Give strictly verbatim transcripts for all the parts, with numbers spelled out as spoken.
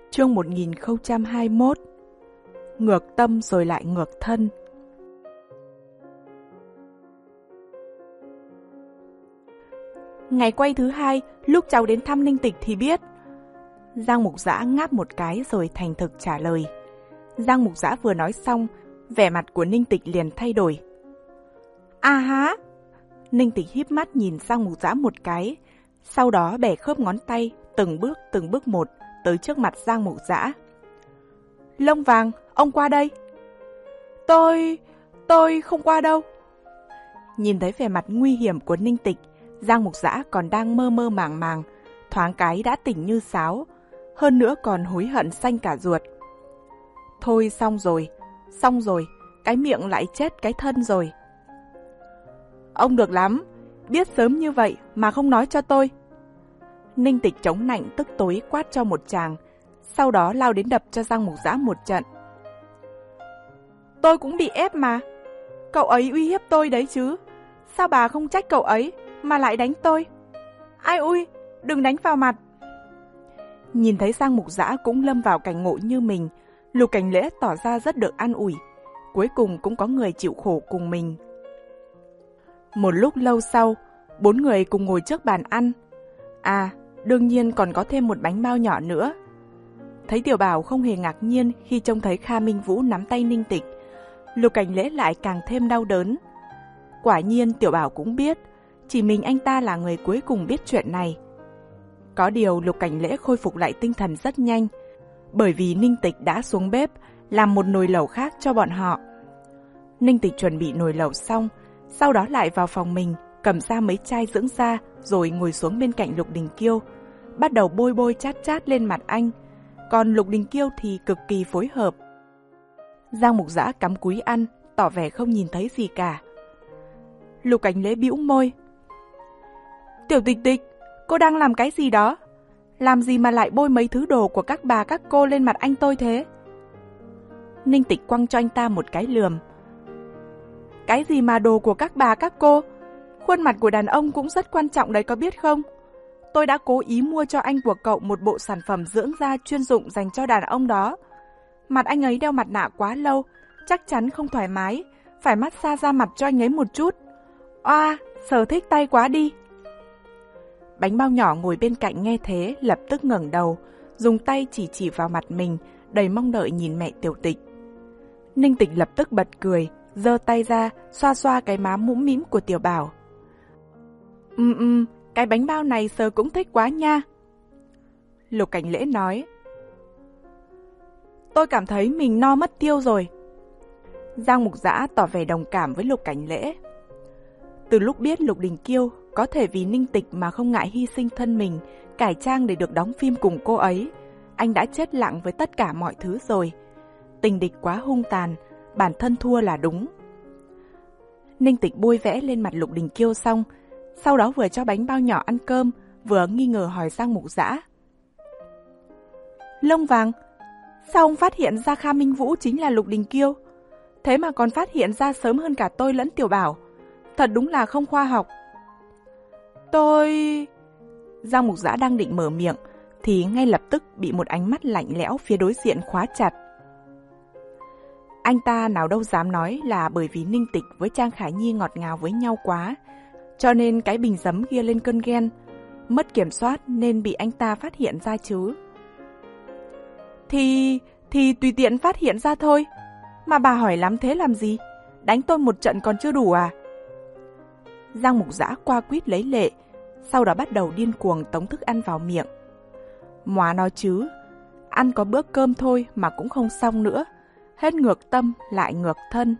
Chương một nghìn không trăm hai mươi mốt. Ngược tâm rồi lại ngược thân. Ngày quay thứ hai, lúc cháu đến thăm Ninh Tịch thì biết. Giang Mục Dã ngáp một cái rồi thành thực trả lời. Giang Mục Dã vừa nói xong, vẻ mặt của Ninh Tịch liền thay đổi. À há! Ninh Tịch híp mắt nhìn Giang Mục Dã một cái, sau đó bẻ khớp ngón tay, từng bước từng bước một, tới trước mặt Giang Mục Dã. Lông Vàng, ông qua đây. Tôi... tôi không qua đâu. Nhìn thấy vẻ mặt nguy hiểm của Ninh Tịch, Giang Mục Dã còn đang mơ mơ màng màng, thoáng cái đã tỉnh như sáo, hơn nữa còn hối hận xanh cả ruột. Thôi xong rồi, xong rồi, cái miệng lại chết cái thân rồi. Ông được lắm, biết sớm như vậy mà không nói cho tôi. Ninh Tịch chống nạnh tức tối quát cho một tràng, sau đó lao đến đập cho Giang Mục Dã một trận. Tôi cũng bị ép mà, cậu ấy uy hiếp tôi đấy chứ, sao bà không trách cậu ấy mà lại đánh tôi? Ai ui, đừng đánh vào mặt. Nhìn thấy Giang Mục Dã cũng lâm vào cảnh ngộ như mình, Lục Cảnh Lễ tỏ ra rất được an ủi, cuối cùng cũng có người chịu khổ cùng mình. Một lúc lâu sau, bốn người cùng ngồi trước bàn ăn. À, đương nhiên còn có thêm một bánh bao nhỏ nữa. Thấy Tiểu Bảo không hề ngạc nhiên khi trông thấy Kha Minh Vũ nắm tay Ninh Tịch, Lục Cảnh Lễ lại càng thêm đau đớn. Quả nhiên Tiểu Bảo cũng biết, chỉ mình anh ta là người cuối cùng biết chuyện này. Có điều Lục Cảnh Lễ khôi phục lại tinh thần rất nhanh, bởi vì Ninh Tịch đã xuống bếp làm một nồi lẩu khác cho bọn họ. Ninh Tịch chuẩn bị nồi lẩu xong, sau đó lại vào phòng mình, cầm ra mấy chai dưỡng da rồi ngồi xuống bên cạnh Lục Đình Kiêu, bắt đầu bôi bôi chát chát lên mặt anh, còn Lục Đình Kiêu thì cực kỳ phối hợp. Giang Mục Dã cắm cúi ăn, tỏ vẻ không nhìn thấy gì cả. Lục Cảnh Lễ bĩu môi. Tiểu Tịch Tịch, cô đang làm cái gì đó? Làm gì mà lại bôi mấy thứ đồ của các bà các cô lên mặt anh tôi thế? Ninh Tịch quăng cho anh ta một cái lườm. Cái gì mà đồ của các bà các cô? Khuôn mặt của đàn ông cũng rất quan trọng đấy, có biết không? Tôi đã cố ý mua cho anh của cậu một bộ sản phẩm dưỡng da chuyên dụng dành cho đàn ông đó. Mặt anh ấy đeo mặt nạ quá lâu, chắc chắn không thoải mái, phải massage da mặt cho anh ấy một chút. Oa, sở thích tay quá đi. Bánh bao nhỏ ngồi bên cạnh nghe thế lập tức ngẩng đầu, dùng tay chỉ chỉ vào mặt mình, đầy mong đợi nhìn mẹ Tiểu Tịch. Ninh Tịch lập tức bật cười, giơ tay ra, xoa xoa cái má mũm mĩm của Tiểu Bảo. Ừm ừm, cái bánh bao này sờ cũng thích quá nha. Lục Cảnh Lễ nói. Tôi cảm thấy mình no mất tiêu rồi. Giang Mục Dã tỏ vẻ đồng cảm với Lục Cảnh Lễ. Từ lúc biết Lục Đình Kiêu có thể vì Ninh Tịch mà không ngại hy sinh thân mình, cải trang để được đóng phim cùng cô ấy, anh đã chết lặng với tất cả mọi thứ rồi. Tình địch quá hung tàn, bản thân thua là đúng. Ninh Tịch bôi vẽ lên mặt Lục Đình Kiêu xong, sau đó vừa cho bánh bao nhỏ ăn cơm, vừa nghi ngờ hỏi Giang Mục Dã. Lông Vàng, sao ông phát hiện ra Kha Minh Vũ chính là Lục Đình Kiêu? Thế mà còn phát hiện ra sớm hơn cả tôi lẫn Tiểu Bảo. Thật đúng là không khoa học. Tôi... Giang Mục Dã đang định mở miệng, thì ngay lập tức bị một ánh mắt lạnh lẽo phía đối diện khóa chặt. Anh ta nào đâu dám nói là bởi vì Ninh Tịch với Trang Khả Nhi ngọt ngào với nhau quá, cho nên cái bình giấm kia lên cơn ghen, mất kiểm soát nên bị anh ta phát hiện ra chứ. Thì... thì tùy tiện phát hiện ra thôi. Mà bà hỏi lắm thế làm gì? Đánh tôi một trận còn chưa đủ à? Giang Mục Dã qua quýt lấy lệ, sau đó bắt đầu điên cuồng tống thức ăn vào miệng. Móa nói chứ, ăn có bữa cơm thôi mà cũng không xong nữa, hết ngược tâm lại ngược thân.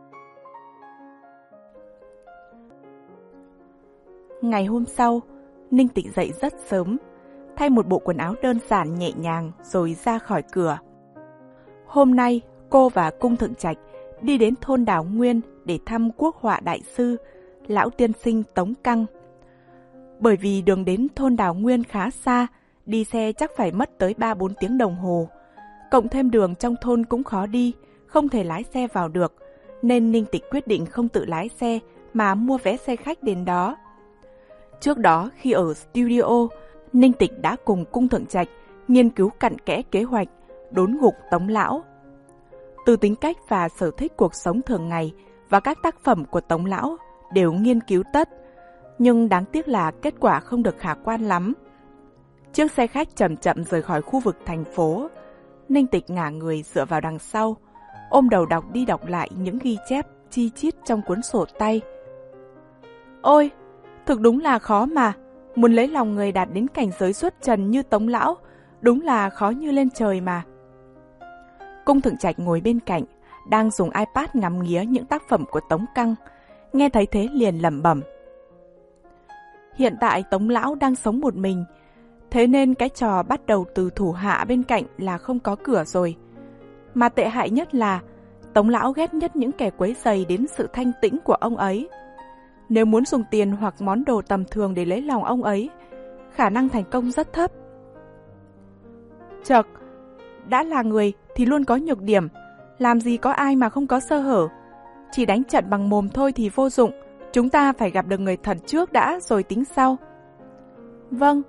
Ngày hôm sau, Ninh Tịch dậy rất sớm, thay một bộ quần áo đơn giản nhẹ nhàng rồi ra khỏi cửa. Hôm nay, cô và Cung Thượng Trạch đi đến thôn Đào Nguyên để thăm quốc họa đại sư, lão tiên sinh Tống Căng. Bởi vì đường đến thôn Đào Nguyên khá xa, đi xe chắc phải mất tới ba bốn tiếng đồng hồ. Cộng thêm đường trong thôn cũng khó đi, không thể lái xe vào được, nên Ninh Tịch quyết định không tự lái xe mà mua vé xe khách đến đó. Trước đó khi ở studio, Ninh Tịch đã cùng Cung Thượng Trạch nghiên cứu cặn kẽ kế hoạch đốn ngục Tống Lão. Từ tính cách và sở thích cuộc sống thường ngày và các tác phẩm của Tống Lão đều nghiên cứu tất, nhưng đáng tiếc là kết quả không được khả quan lắm. Chiếc xe khách chậm chậm rời khỏi khu vực thành phố. Ninh Tịch ngả người dựa vào đằng sau, ôm đầu đọc đi đọc lại những ghi chép chi chít trong cuốn sổ tay. Ôi, thực đúng là khó mà, muốn lấy lòng người đạt đến cảnh giới xuất trần như Tống Lão, đúng là khó như lên trời mà. Cung Thượng Trạch ngồi bên cạnh, đang dùng iPad ngắm nghía những tác phẩm của Tống Căng, nghe thấy thế liền lẩm bẩm. Hiện tại Tống Lão đang sống một mình, thế nên cái trò bắt đầu từ thủ hạ bên cạnh là không có cửa rồi. Mà tệ hại nhất là Tống Lão ghét nhất những kẻ quấy rầy đến sự thanh tĩnh của ông ấy. Nếu muốn dùng tiền hoặc món đồ tầm thường để lấy lòng ông ấy, khả năng thành công rất thấp. Chợt, đã là người thì luôn có nhược điểm, làm gì có ai mà không có sơ hở. Chỉ đánh trận bằng mồm thôi thì vô dụng, chúng ta phải gặp được người thật trước đã rồi tính sau. Vâng.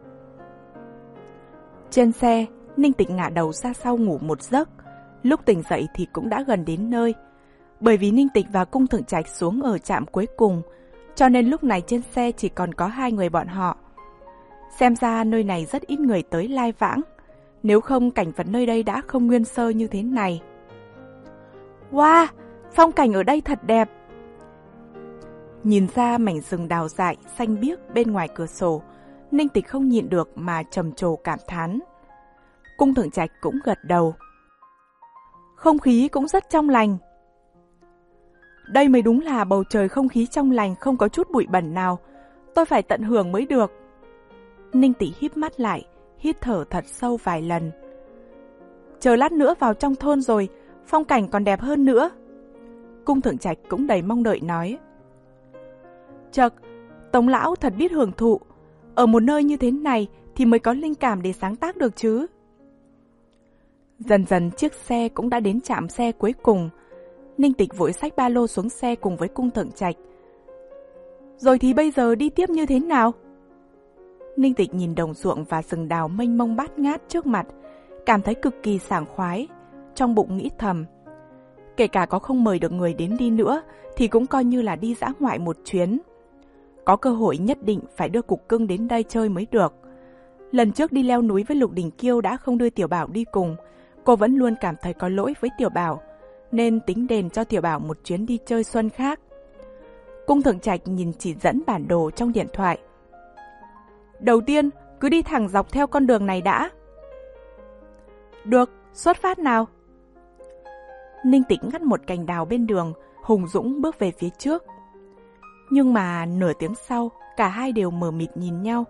Trên xe, Ninh Tịch ngả đầu ra sau ngủ một giấc. Lúc tỉnh dậy thì cũng đã gần đến nơi. Bởi vì Ninh Tịch và Cung Thượng Trạch xuống ở trạm cuối cùng, cho nên lúc này trên xe chỉ còn có hai người bọn họ. Xem ra nơi này rất ít người tới lai vãng, nếu không cảnh vật nơi đây đã không nguyên sơ như thế này. Wow, phong cảnh ở đây thật đẹp. Nhìn ra mảnh rừng đào dại xanh biếc bên ngoài cửa sổ, Ninh Tịch không nhịn được mà trầm trồ cảm thán. Cung Thượng Trạch cũng gật đầu. Không khí cũng rất trong lành. Đây mới đúng là bầu trời không khí trong lành, không có chút bụi bẩn nào. Tôi phải tận hưởng mới được. Ninh Tịch híp mắt lại, hít thở thật sâu vài lần. Chờ lát nữa vào trong thôn rồi, phong cảnh còn đẹp hơn nữa. Cung Thượng Trạch cũng đầy mong đợi nói. Chật, Tống Lão thật biết hưởng thụ. Ở một nơi như thế này thì mới có linh cảm để sáng tác được chứ. Dần dần chiếc xe cũng đã đến trạm xe cuối cùng. Ninh Tịch vội xách ba lô xuống xe cùng với Cung Thượng Trạch. Rồi thì bây giờ đi tiếp như thế nào? Ninh Tịch nhìn đồng ruộng và rừng đào mênh mông bát ngát trước mặt, cảm thấy cực kỳ sảng khoái, trong bụng nghĩ thầm. Kể cả có không mời được người đến đi nữa thì cũng coi như là đi dã ngoại một chuyến. Có cơ hội nhất định phải đưa Cục Cưng đến đây chơi mới được. Lần trước đi leo núi với Lục Đình Kiêu đã không đưa Tiểu Bảo đi cùng, cô vẫn luôn cảm thấy có lỗi với Tiểu Bảo, nên tính đền cho Tiểu Bảo một chuyến đi chơi xuân khác. Cung Thượng Trạch nhìn chỉ dẫn bản đồ trong điện thoại. Đầu tiên, cứ đi thẳng dọc theo con đường này đã. Được, xuất phát nào. Ninh Tịch ngắt một cành đào bên đường, hùng dũng bước về phía trước. Nhưng mà nửa tiếng sau, cả hai đều mờ mịt nhìn nhau.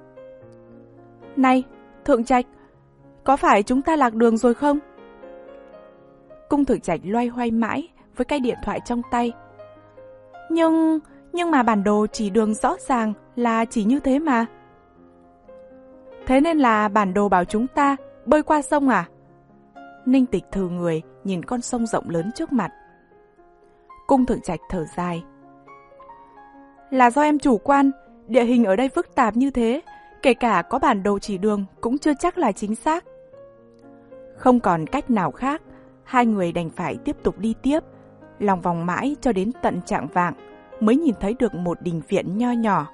Này, Thượng Trạch, có phải chúng ta lạc đường rồi không? Cung Thượng Trạch loay hoay mãi với cái điện thoại trong tay. Nhưng, nhưng mà bản đồ chỉ đường rõ ràng là chỉ như thế mà. Thế nên là bản đồ bảo chúng ta bơi qua sông à? Ninh Tịch thừ người nhìn con sông rộng lớn trước mặt. Cung Thượng Trạch thở dài. Là do em chủ quan, địa hình ở đây phức tạp như thế, kể cả có bản đồ chỉ đường cũng chưa chắc là chính xác. Không còn cách nào khác, hai người đành phải tiếp tục đi tiếp, lòng vòng mãi cho đến tận chạng vạng mới nhìn thấy được một đình viện nho nhỏ.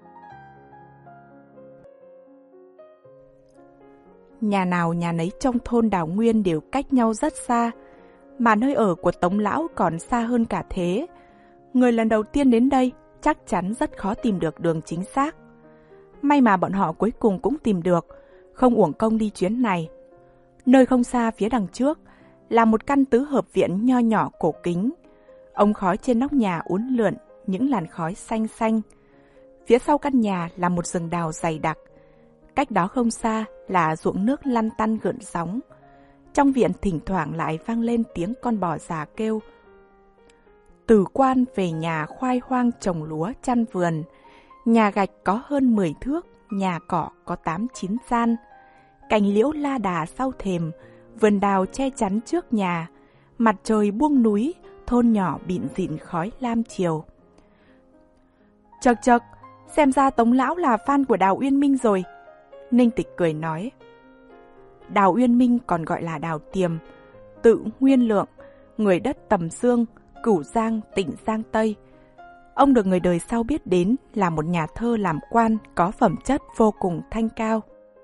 Nhà nào nhà nấy trong thôn Đào Nguyên đều cách nhau rất xa, mà nơi ở của Tống Lão còn xa hơn cả thế. Người lần đầu tiên đến đây chắc chắn rất khó tìm được đường chính xác. May mà bọn họ cuối cùng cũng tìm được, không uổng công đi chuyến này. Nơi không xa phía đằng trước là một căn tứ hợp viện nho nhỏ cổ kính. Ống khói trên nóc nhà uốn lượn những làn khói xanh xanh. Phía sau căn nhà là một rừng đào dày đặc. Cách đó không xa là ruộng nước lăn tăn gợn sóng. Trong viện thỉnh thoảng lại vang lên tiếng con bò già kêu. Từ quan về nhà khoai hoang trồng lúa chăn vườn. Nhà gạch có hơn mười thước, nhà cỏ có tám chín gian. Cành liễu la đà sau thềm, vườn đào che chắn trước nhà. Mặt trời buông núi, thôn nhỏ bịn dịn khói lam chiều. Chật chật, xem ra Tống Lão là fan của Đào Uyên Minh rồi. Ninh Tịch cười nói. Đào Uyên Minh còn gọi là Đào Tiềm, tự Nguyên Lượng, người đất Tầm Dương, Cửu Giang, tỉnh Giang Tây. Ông được người đời sau biết đến là một nhà thơ làm quan có phẩm chất vô cùng thanh cao.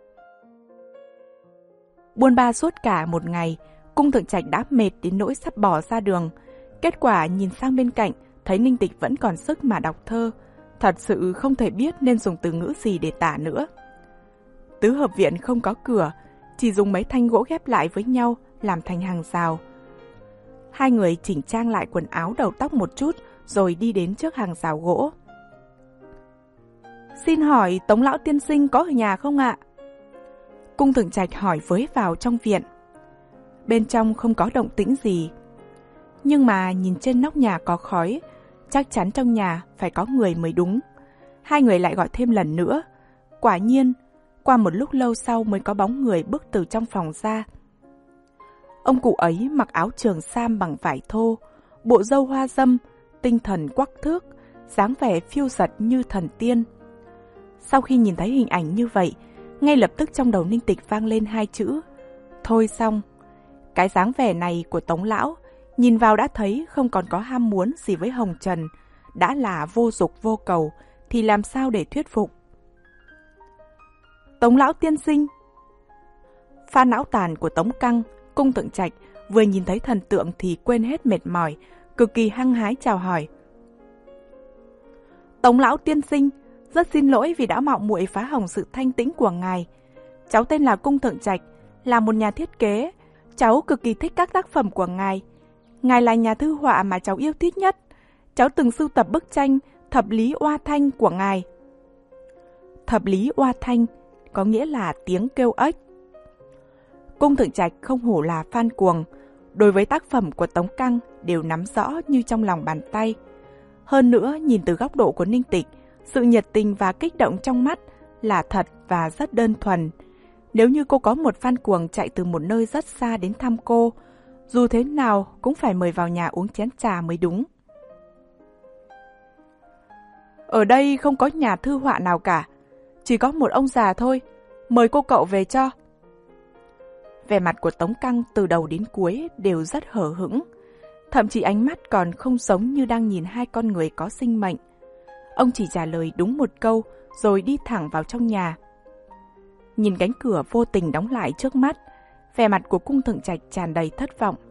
Buôn ba suốt cả một ngày, Cung Thượng Trạch đã mệt đến nỗi sắp bỏ ra đường. Kết quả nhìn sang bên cạnh, thấy Ninh Tịch vẫn còn sức mà đọc thơ. Thật sự không thể biết nên dùng từ ngữ gì để tả nữa. Tứ hợp viện không có cửa, chỉ dùng mấy thanh gỗ ghép lại với nhau làm thành hàng rào. Hai người chỉnh trang lại quần áo đầu tóc một chút rồi đi đến trước hàng rào gỗ. Xin hỏi Tống lão tiên sinh có ở nhà không ạ? Cung Thượng Trạch hỏi với vào trong viện. Bên trong không có động tĩnh gì. Nhưng mà nhìn trên nóc nhà có khói, chắc chắn trong nhà phải có người mới đúng. Hai người lại gọi thêm lần nữa. Quả nhiên, qua một lúc lâu sau mới có bóng người bước từ trong phòng ra. Ông cụ ấy mặc áo trường sam bằng vải thô, bộ râu hoa râm, tinh thần quắc thước, dáng vẻ phiêu dật như thần tiên. Sau khi nhìn thấy hình ảnh như vậy, ngay lập tức trong đầu Ninh Tịch vang lên hai chữ: thôi xong. Cái dáng vẻ này của Tống lão, nhìn vào đã thấy không còn có ham muốn gì với hồng trần, đã là vô dục vô cầu, thì làm sao để thuyết phục. Tống lão tiên sinh. Pha não tàn của Tống Căng, Cung Thượng Trạch vừa nhìn thấy thần tượng thì quên hết mệt mỏi, cực kỳ hăng hái chào hỏi. Tống lão tiên sinh, rất xin lỗi vì đã mạo muội phá hỏng sự thanh tĩnh của ngài. Cháu tên là Cung Thượng Trạch, là một nhà thiết kế. Cháu cực kỳ thích các tác phẩm của ngài. Ngài là nhà thư họa mà cháu yêu thích nhất. Cháu từng sưu tập bức tranh Thập Lý Oa Thanh của ngài. Thập Lý Oa Thanh có nghĩa là tiếng kêu ếch. Cung Thượng Trạch không hổ là fan cuồng, đối với tác phẩm của Tống Căng đều nắm rõ như trong lòng bàn tay. Hơn nữa, nhìn từ góc độ của Ninh Tịch, sự nhiệt tình và kích động trong mắt là thật và rất đơn thuần. Nếu như cô có một fan cuồng chạy từ một nơi rất xa đến thăm cô, dù thế nào cũng phải mời vào nhà uống chén trà mới đúng. Ở đây không có nhà thư họa nào cả, chỉ có một ông già thôi, mời cô cậu về cho. Vẻ mặt của Tống Căng từ đầu đến cuối đều rất hờ hững, thậm chí ánh mắt còn không giống như đang nhìn hai con người có sinh mệnh. Ông chỉ trả lời đúng một câu rồi đi thẳng vào trong nhà. Nhìn cánh cửa vô tình đóng lại trước mắt, vẻ mặt của Cung Thượng Trạch tràn đầy thất vọng.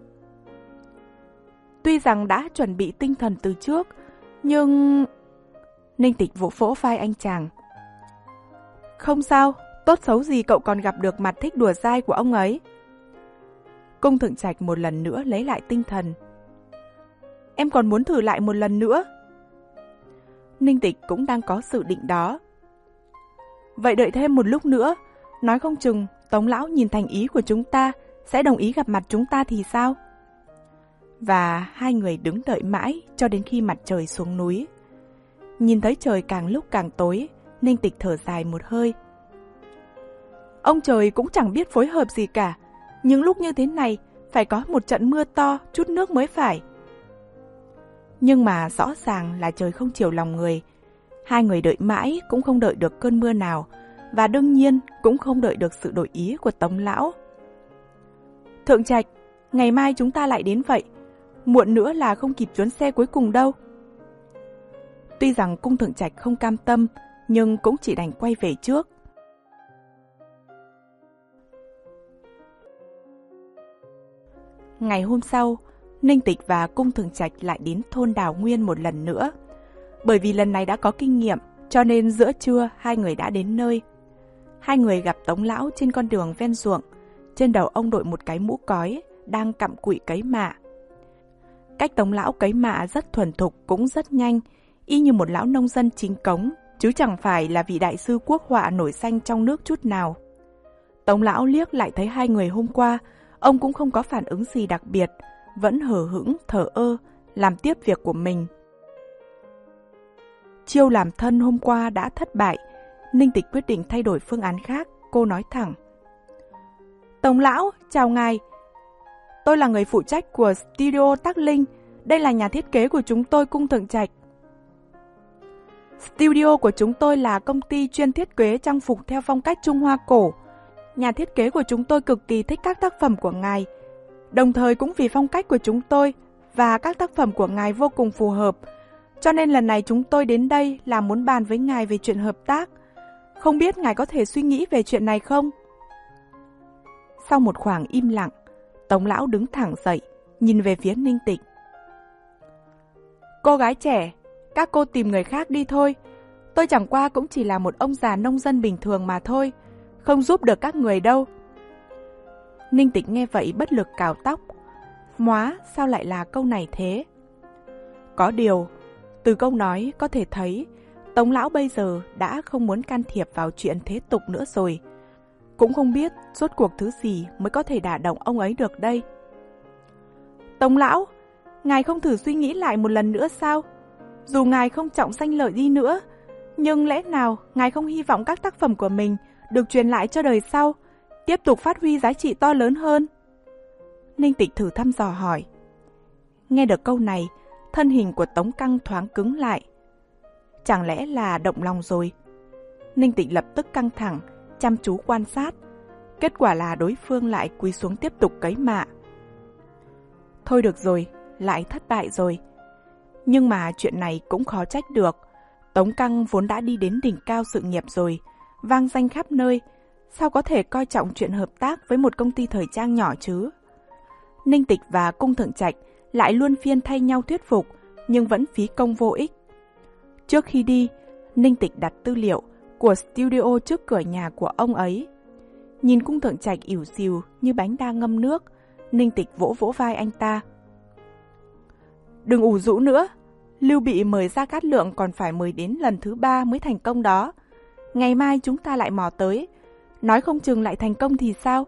Tuy rằng đã chuẩn bị tinh thần từ trước, nhưng... Ninh Tịch vỗ vỗ vai anh chàng. Không sao, tốt xấu gì cậu còn gặp được mặt thích đùa dai của ông ấy. Cung Thượng Trạch một lần nữa lấy lại tinh thần. Em còn muốn thử lại một lần nữa. Ninh Tịch cũng đang có dự định đó. Vậy đợi thêm một lúc nữa, nói không chừng Tống lão nhìn thành ý của chúng ta sẽ đồng ý gặp mặt chúng ta thì sao? Và hai người đứng đợi mãi cho đến khi mặt trời xuống núi. Nhìn thấy trời càng lúc càng tối, Ninh Tịch thở dài một hơi. Ông trời cũng chẳng biết phối hợp gì cả, nhưng lúc như thế này phải có một trận mưa to, chút nước mới phải. Nhưng mà rõ ràng là trời không chiều lòng người. Hai người đợi mãi cũng không đợi được cơn mưa nào, và đương nhiên cũng không đợi được sự đổi ý của Tống lão. Thượng Trạch, ngày mai chúng ta lại đến vậy, muộn nữa là không kịp chuyến xe cuối cùng đâu. Tuy rằng Cung Thượng Trạch không cam tâm, nhưng cũng chỉ đành quay về trước. Ngày hôm sau, Ninh Tịch và Cung Thượng Trạch lại đến thôn Đào Nguyên một lần nữa. Bởi vì lần này đã có kinh nghiệm, cho nên giữa trưa hai người đã đến nơi. Hai người gặp Tống lão trên con đường ven ruộng. Trên đầu ông đội một cái mũ cói, đang cặm cụi cấy mạ. Cách Tống lão cấy mạ rất thuần thục cũng rất nhanh, y như một lão nông dân chính cống, chứ chẳng phải là vị đại sư quốc họa nổi danh trong nước chút nào. Tống lão liếc lại thấy hai người hôm qua, ông cũng không có phản ứng gì đặc biệt, vẫn hờ hững, thờ ơ, làm tiếp việc của mình. Chiêu làm thân hôm qua đã thất bại, Ninh Tịch quyết định thay đổi phương án khác, cô nói thẳng. Tống lão, chào ngài. Tôi là người phụ trách của Studio Tắc Linh, đây là nhà thiết kế của chúng tôi, Cung Thượng Trạch. Studio của chúng tôi là công ty chuyên thiết kế trang phục theo phong cách Trung Hoa cổ. nhà thiết kế của chúng tôi cực kỳ thích các tác phẩm của ngài. Đồng thời cũng vì phong cách của chúng tôi và các tác phẩm của ngài vô cùng phù hợp. Cho nên lần này chúng tôi đến đây là muốn bàn với ngài về chuyện hợp tác. Không biết ngài có thể suy nghĩ về chuyện này không? Sau một khoảng im lặng, Tống lão đứng thẳng dậy, nhìn về phía Ninh Tịch. Cô gái trẻ, các cô tìm người khác đi thôi. Tôi chẳng qua cũng chỉ là một ông già nông dân bình thường mà thôi, không giúp được các người đâu. Ninh Tịch nghe vậy bất lực cào tóc. Móa, sao lại là câu này thế? Có điều, từ câu nói có thể thấy Tống lão bây giờ đã không muốn can thiệp vào chuyện thế tục nữa rồi. Cũng không biết rốt cuộc thứ gì mới có thể đả động ông ấy được đây. Tống lão, ngài không thử suy nghĩ lại một lần nữa sao? Dù ngài không trọng danh lợi đi nữa, nhưng lẽ nào ngài không hy vọng các tác phẩm của mình được truyền lại cho đời sau, tiếp tục phát huy giá trị to lớn hơn? Ninh Tịch thử thăm dò hỏi. Nghe được câu này, thân hình của Tống Căng thoáng cứng lại. Chẳng lẽ là động lòng rồi? Ninh Tịch lập tức căng thẳng, chăm chú quan sát. Kết quả là đối phương lại cúi xuống tiếp tục cấy mạ. Thôi được rồi, lại thất bại rồi. Nhưng mà chuyện này cũng khó trách được. Tống Căng vốn đã đi đến đỉnh cao sự nghiệp rồi, vang danh khắp nơi. Sao có thể coi trọng chuyện hợp tác với một công ty thời trang nhỏ chứ? Ninh Tịch và Cung Thượng Trạch lại luôn phiên thay nhau thuyết phục, nhưng vẫn phí công vô ích. Trước khi đi, Ninh Tịch đặt tư liệu của studio trước cửa nhà của ông ấy. Nhìn Cung Thượng Trạch ỉu xìu như bánh đa ngâm nước, Ninh Tịch vỗ vỗ vai anh ta. Đừng ủ rũ nữa, Lưu Bị mời Gia Cát Lượng còn phải mời đến lần thứ ba mới thành công đó. Ngày mai chúng ta lại mò tới, nói không chừng lại thành công thì sao?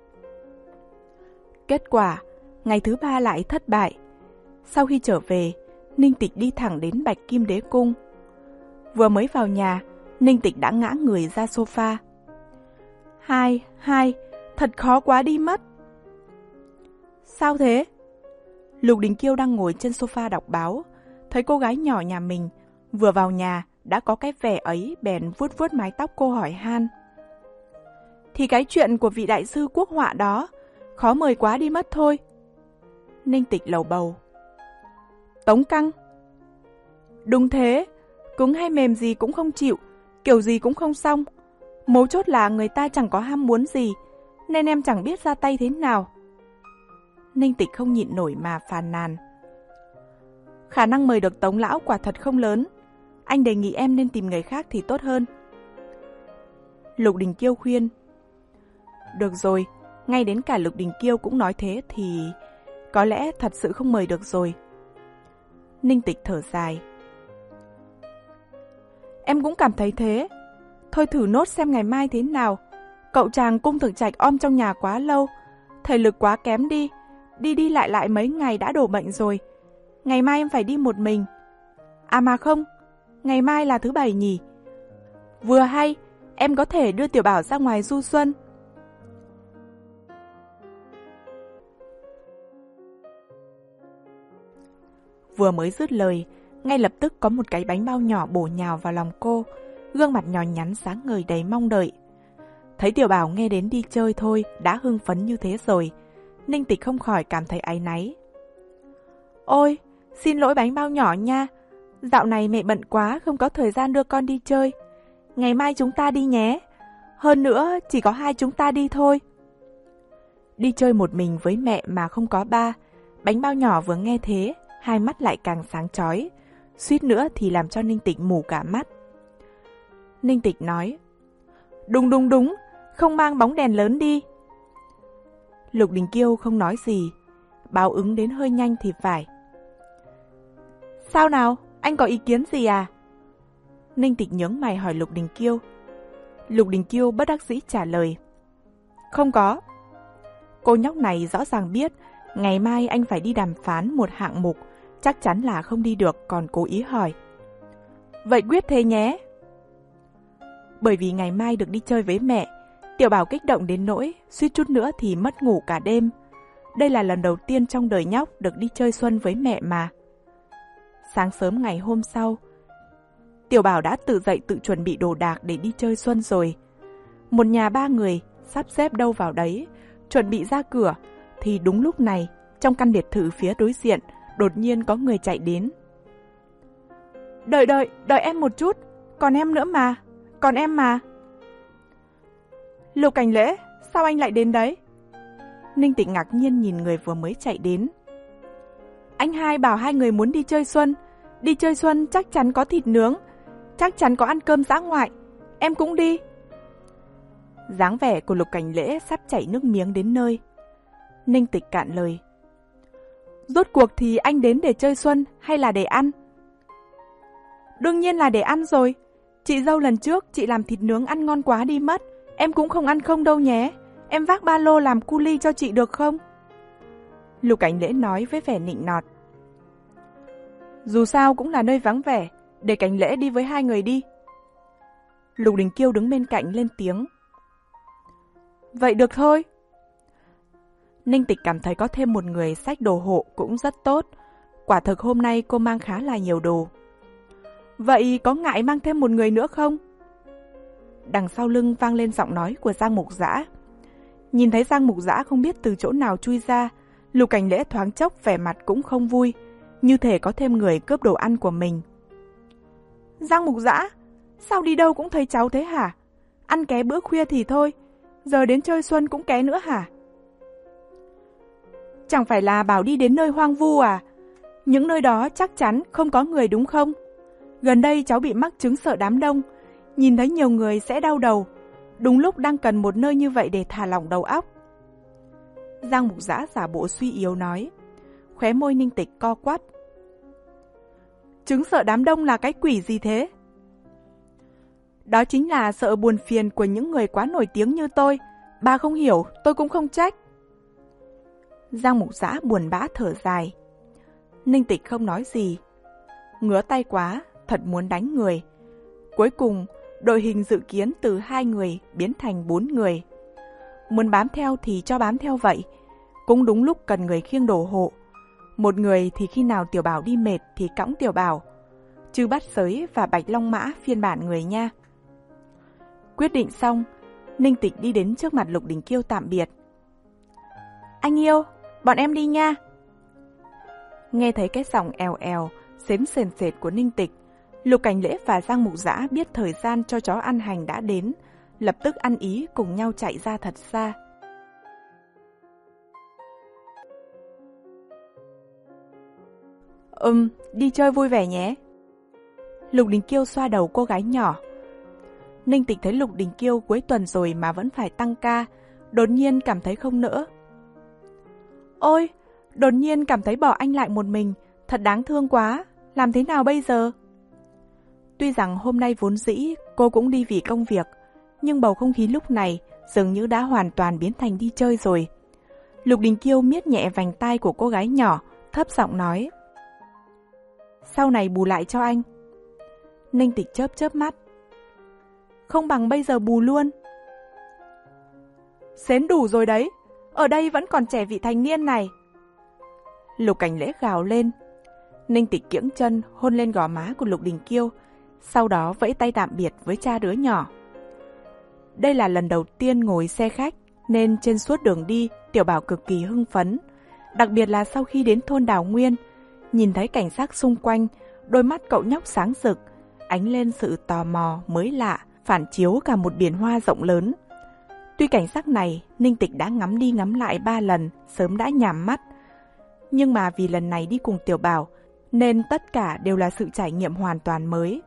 Kết quả, ngày thứ ba lại thất bại. Sau khi trở về, Ninh Tịch đi thẳng đến Bạch Kim Đế Cung. Vừa mới vào nhà, Ninh Tịch đã ngã người ra sofa. Hai, hai, thật khó quá đi mất. Sao thế? Lục Đình Kiêu đang ngồi trên sofa đọc báo, thấy cô gái nhỏ nhà mình vừa vào nhà đã có cái vẻ ấy, bèn vuốt vuốt mái tóc cô hỏi han. Thì cái chuyện của vị đại sư quốc họa đó, khó mời quá đi mất thôi. Ninh Tịch lầu bầu. Tống Căng. Đúng thế, cứng hay mềm gì cũng không chịu, kiểu gì cũng không xong. Mấu chốt là người ta chẳng có ham muốn gì, nên em chẳng biết ra tay thế nào. Ninh Tịch không nhịn nổi mà phàn nàn. Khả năng mời được Tống lão quả thật không lớn. Anh đề nghị em nên tìm người khác thì tốt hơn. Lục Đình Kiêu khuyên. Được rồi, ngay đến cả Lục Đình Kiêu cũng nói thế thì có lẽ thật sự không mời được rồi. Ninh Tịch thở dài. Em cũng cảm thấy thế. Thôi thử nốt xem ngày mai thế nào. Cậu chàng Cung Thượng Trạch om trong nhà quá lâu, thể lực quá kém đi. Đi đi lại lại mấy ngày đã đổ bệnh rồi. Ngày mai em phải đi một mình. À mà không, ngày mai là thứ bảy nhỉ. Vừa hay, em có thể đưa Tiểu Bảo ra ngoài du xuân. Vừa mới dứt lời, ngay lập tức có một cái bánh bao nhỏ bổ nhào vào lòng cô, gương mặt nhỏ nhắn sáng ngời đầy mong đợi. Thấy Tiểu Bảo nghe đến đi chơi thôi đã hưng phấn như thế rồi, Ninh Tịch không khỏi cảm thấy áy náy. Ôi, xin lỗi bánh bao nhỏ nha, dạo này mẹ bận quá không có thời gian đưa con đi chơi. Ngày mai chúng ta đi nhé, hơn nữa chỉ có hai chúng ta đi thôi. Đi chơi một mình với mẹ mà không có ba, bánh bao nhỏ vừa nghe thế, hai mắt lại càng sáng chói, suýt nữa thì làm cho Ninh Tịch mù cả mắt. Ninh Tịch nói, đúng đúng đúng, không mang bóng đèn lớn đi. Lục Đình Kiêu không nói gì, báo ứng đến hơi nhanh thì phải. Sao nào, anh có ý kiến gì à? Ninh Tịch nhướng mày hỏi Lục Đình Kiêu. Lục Đình Kiêu bất đắc dĩ trả lời, không có. Cô nhóc này rõ ràng biết ngày mai anh phải đi đàm phán một hạng mục, chắc chắn là không đi được, còn cố ý hỏi. Vậy quyết thế nhé. Bởi vì ngày mai được đi chơi với mẹ, Tiểu Bảo kích động đến nỗi suýt chút nữa thì mất ngủ cả đêm. Đây là lần đầu tiên trong đời nhóc được đi chơi xuân với mẹ mà. Sáng sớm ngày hôm sau, Tiểu Bảo đã tự dậy tự chuẩn bị đồ đạc để đi chơi xuân rồi. Một nhà ba người sắp xếp đâu vào đấy, chuẩn bị ra cửa, thì đúng lúc này, trong căn biệt thự phía đối diện, đột nhiên có người chạy đến. Đợi đợi, đợi em một chút, còn em nữa mà, còn em mà. Lục Cảnh Lễ, sao anh lại đến đấy? Ninh Tịch ngạc nhiên nhìn người vừa mới chạy đến. Anh hai bảo hai người muốn đi chơi xuân, đi chơi xuân chắc chắn có thịt nướng, chắc chắn có ăn cơm dã ngoại, em cũng đi. Dáng vẻ của Lục Cảnh Lễ sắp chảy nước miếng đến nơi. Ninh Tịch cạn lời. Rốt cuộc thì anh đến để chơi xuân hay là để ăn? Đương nhiên là để ăn rồi. Chị dâu lần trước chị làm thịt nướng ăn ngon quá đi mất, em cũng không ăn không đâu nhé. Em vác ba lô làm cu ly cho chị được không? Lục Cảnh Lễ nói với vẻ nịnh nọt. Dù sao cũng là nơi vắng vẻ, để Cảnh Lễ đi với hai người đi. Lục Đình Kiêu đứng bên cạnh lên tiếng. Vậy được thôi. Ninh Tịch cảm thấy có thêm một người xách đồ hộ cũng rất tốt. Quả thực hôm nay cô mang khá là nhiều đồ. Vậy có ngại mang thêm một người nữa không? Đằng sau lưng vang lên giọng nói của Giang Mục Dã. Nhìn thấy Giang Mục Dã không biết từ chỗ nào chui ra, Lục Cảnh Lễ thoáng chốc vẻ mặt cũng không vui, như thể có thêm người cướp đồ ăn của mình. Giang Mục Dã, sao đi đâu cũng thấy cháu thế hả? Ăn ké bữa khuya thì thôi, giờ đến chơi xuân cũng ké nữa hả? Chẳng phải là bảo đi đến nơi hoang vu à? Những nơi đó chắc chắn không có người đúng không? Gần đây cháu bị mắc chứng sợ đám đông, nhìn thấy nhiều người sẽ đau đầu. Đúng lúc đang cần một nơi như vậy để thả lỏng đầu óc. Giang Mục Dã giả bộ suy yếu nói. Khóe môi Ninh Tịch co quắp. Chứng sợ đám đông là cái quỷ gì thế? Đó chính là sợ buồn phiền của những người quá nổi tiếng như tôi. Bà không hiểu, tôi cũng không trách. Giang Mục Dã buồn bã thở dài. Ninh Tịch không nói gì. Ngứa tay quá, thật muốn đánh người. Cuối cùng, đội hình dự kiến từ hai người biến thành bốn người. Muốn bám theo thì cho bám theo vậy. Cũng đúng lúc cần người khiêng đồ hộ. Một người thì khi nào Tiểu Bảo đi mệt thì cõng Tiểu Bảo. Chư Bát Giới và Bạch Long Mã phiên bản người nha. Quyết định xong, Ninh Tịch đi đến trước mặt Lục Đình Kiêu tạm biệt. Anh yêu, bọn em đi nha. Nghe thấy cái giọng èo èo, xếm sền sệt của Ninh Tịch, Lục Cảnh Lễ và Giang Mục Dã biết thời gian cho chó ăn hành đã đến, lập tức ăn ý cùng nhau chạy ra thật xa. Ừm, đi chơi vui vẻ nhé. Lục Đình Kiêu xoa đầu cô gái nhỏ. Ninh Tịch thấy Lục Đình Kiêu cuối tuần rồi mà vẫn phải tăng ca, đột nhiên cảm thấy không nỡ. Ôi, đột nhiên cảm thấy bỏ anh lại một mình, thật đáng thương quá, làm thế nào bây giờ? Tuy rằng hôm nay vốn dĩ cô cũng đi vì công việc, nhưng bầu không khí lúc này dường như đã hoàn toàn biến thành đi chơi rồi. Lục Đình Kiêu miết nhẹ vành tai của cô gái nhỏ, thấp giọng nói. Sau này bù lại cho anh. Ninh Tịch chớp chớp mắt. Không bằng bây giờ bù luôn. Xến đủ rồi đấy, ở đây vẫn còn trẻ vị thành niên này. Lục Cảnh Lễ gào lên. Ninh Tịch kiễng chân hôn lên gò má của Lục Đình Kiêu, sau đó vẫy tay tạm biệt với cha đứa nhỏ. Đây là lần đầu tiên ngồi xe khách, nên trên suốt đường đi Tiểu Bảo cực kỳ hưng phấn. Đặc biệt là sau khi đến thôn Đào Nguyên, nhìn thấy cảnh sắc xung quanh, đôi mắt cậu nhóc sáng rực, ánh lên sự tò mò mới lạ, phản chiếu cả một biển hoa rộng lớn. Tuy cảnh sắc này Ninh Tịch đã ngắm đi ngắm lại ba lần, sớm đã nhàm mắt. Nhưng mà vì lần này đi cùng Tiểu Bảo, nên tất cả đều là sự trải nghiệm hoàn toàn mới.